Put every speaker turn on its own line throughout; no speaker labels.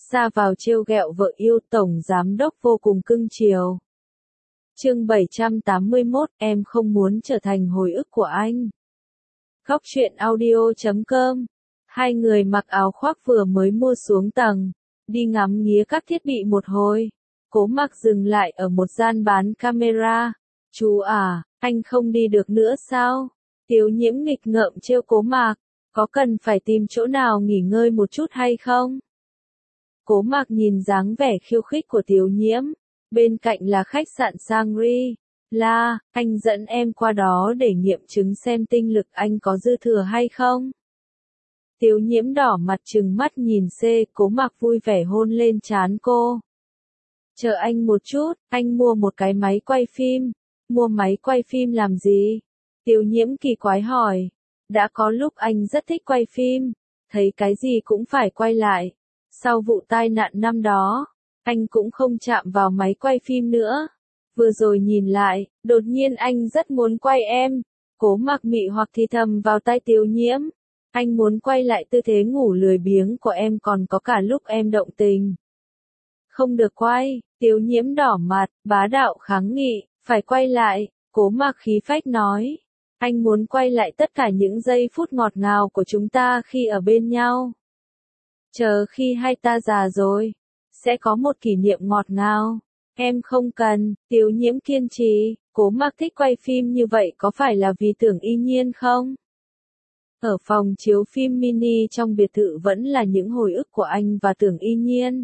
ra vào trêu ghẹo vợ yêu, tổng giám đốc vô cùng cưng chiều. Chương 781, em không muốn trở thành hồi ức của anh. Góc truyện audio.com. Hai người mặc áo khoác vừa mới mua xuống tầng, đi ngắm nghía các thiết bị một hồi. Cố Mặc dừng lại ở một gian bán camera. Chú à, anh không đi được nữa sao? Tiếu Nhiễm nghịch ngợm trêu Cố Mặc, có cần phải tìm chỗ nào nghỉ ngơi một chút hay không? Cố Mặc nhìn dáng vẻ khiêu khích của Tiếu Nhiễm, bên cạnh là khách sạn Shangri-La, anh dẫn em qua đó để nghiệm chứng xem tinh lực anh có dư thừa hay không. Tiếu Nhiễm đỏ mặt trừng mắt nhìn Cố Mặc vui vẻ hôn lên trán cô. Chờ anh một chút, anh mua một cái máy quay phim. Mua máy quay phim làm gì? Tiếu Nhiễm kỳ quái hỏi. Đã có lúc anh rất thích quay phim, thấy cái gì cũng phải quay lại. Sau vụ tai nạn năm đó, anh cũng không chạm vào máy quay phim nữa. Vừa rồi nhìn lại, đột nhiên anh rất muốn quay em. Cố Mặc mị hoặc thì thầm vào tai Tiếu Nhiễm. Anh muốn quay lại tư thế ngủ lười biếng của em, còn có cả lúc em động tình. Không được quay, Tiếu Nhiễm đỏ mặt, bá đạo kháng nghị, phải quay lại. Cố Mặc khí phách nói. Anh muốn quay lại tất cả những giây phút ngọt ngào của chúng ta khi ở bên nhau. Chờ khi hai ta già rồi, sẽ có một kỷ niệm ngọt ngào. Em không cần, Tiếu Nhiễm kiên trì. Cố Mặc thích quay phim như vậy có phải là vì Tưởng Y Nhiên không? Ở phòng chiếu phim mini trong biệt thự vẫn là những hồi ức của anh và Tưởng Y Nhiên.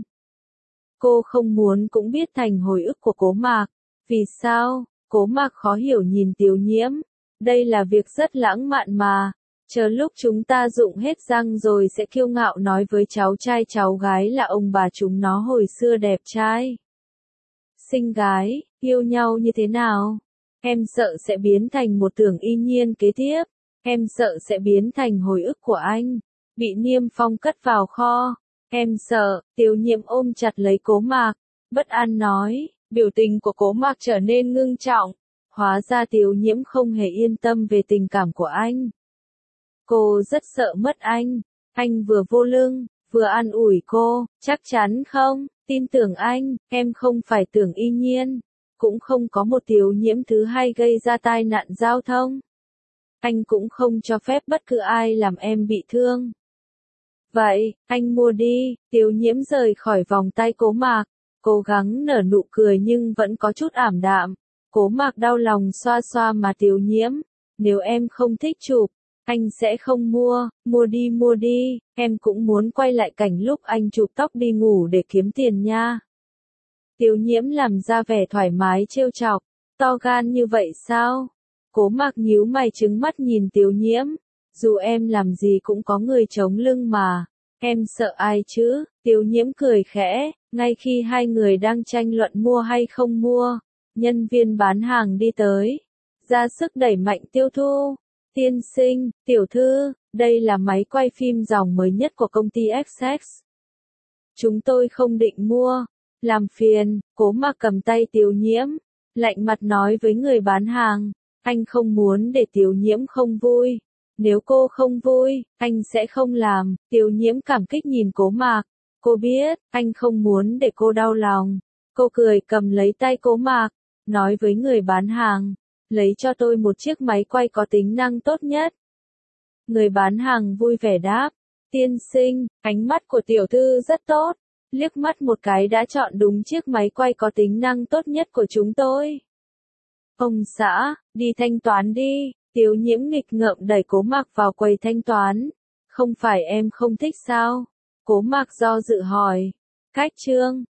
Cô không muốn cũng biết thành hồi ức của Cố Mặc. Vì sao? Cố Mặc khó hiểu nhìn Tiếu Nhiễm. Đây là việc rất lãng mạn mà. Chờ lúc chúng ta rụng hết răng rồi sẽ kiêu ngạo nói với cháu trai cháu gái là ông bà chúng nó hồi xưa đẹp trai, xinh gái, yêu nhau như thế nào. Em sợ sẽ biến thành một Tưởng Y Nhiên kế tiếp. Em sợ sẽ biến thành hồi ức của anh, bị Niêm Phong cất vào kho. Em sợ. Tiếu Nhiễm ôm chặt lấy Cố Mặc, bất an nói. Biểu tình của Cố Mặc trở nên ngưng trọng. Hóa ra Tiếu Nhiễm không hề yên tâm về tình cảm của anh. Cô rất sợ mất anh. Anh vừa vô lưng, vừa an ủi cô. Chắc chắn không? Tin tưởng anh, em không phải Tưởng Y Nhiên. Cũng không có một Tiếu Nhiễm thứ hai gây ra tai nạn giao thông. Anh cũng không cho phép bất cứ ai làm em bị thương. Vậy, anh mua đi. Tiếu Nhiễm rời khỏi vòng tay Cố Mặc, cố gắng nở nụ cười nhưng vẫn có chút ảm đạm. Cố Mặc đau lòng xoa xoa má Tiếu Nhiễm. Nếu em không thích chụp, anh sẽ không mua. Mua đi, em cũng muốn quay lại cảnh lúc anh chụp tóc đi ngủ để kiếm tiền nha. Tiếu Nhiễm làm ra vẻ thoải mái trêu chọc. To gan như vậy sao? Cố Mặc nhíu mày trừng mắt nhìn Tiếu Nhiễm. Dù em làm gì cũng có người chống lưng mà. Em sợ ai chứ? Tiếu Nhiễm cười khẽ. Ngay khi hai người đang tranh luận mua hay không mua, nhân viên bán hàng đi tới, ra sức đẩy mạnh tiêu thụ. Tiên sinh, tiểu thư, đây là máy quay phim dòng mới nhất của công ty XX. Chúng tôi không định mua. Làm phiền. Cố Mặc cầm tay Tiếu Nhiễm, lạnh mặt nói với người bán hàng. Anh không muốn để Tiếu Nhiễm không vui. Nếu cô không vui, anh sẽ không làm. Tiếu Nhiễm cảm kích nhìn Cố Mặc. Cô biết, anh không muốn để cô đau lòng. Cô cười cầm lấy tay Cố Mặc, nói với người bán hàng. Lấy cho tôi một chiếc máy quay có tính năng tốt nhất. Người bán hàng vui vẻ đáp. Tiên sinh, ánh mắt của tiểu thư rất tốt. Liếc mắt một cái đã chọn đúng chiếc máy quay có tính năng tốt nhất của chúng tôi. Ông xã, đi thanh toán đi. Tiếu Nhiễm nghịch ngợm đẩy Cố Mặc vào quầy thanh toán. Không phải em không thích sao? Cố Mặc do dự hỏi. Cách trương,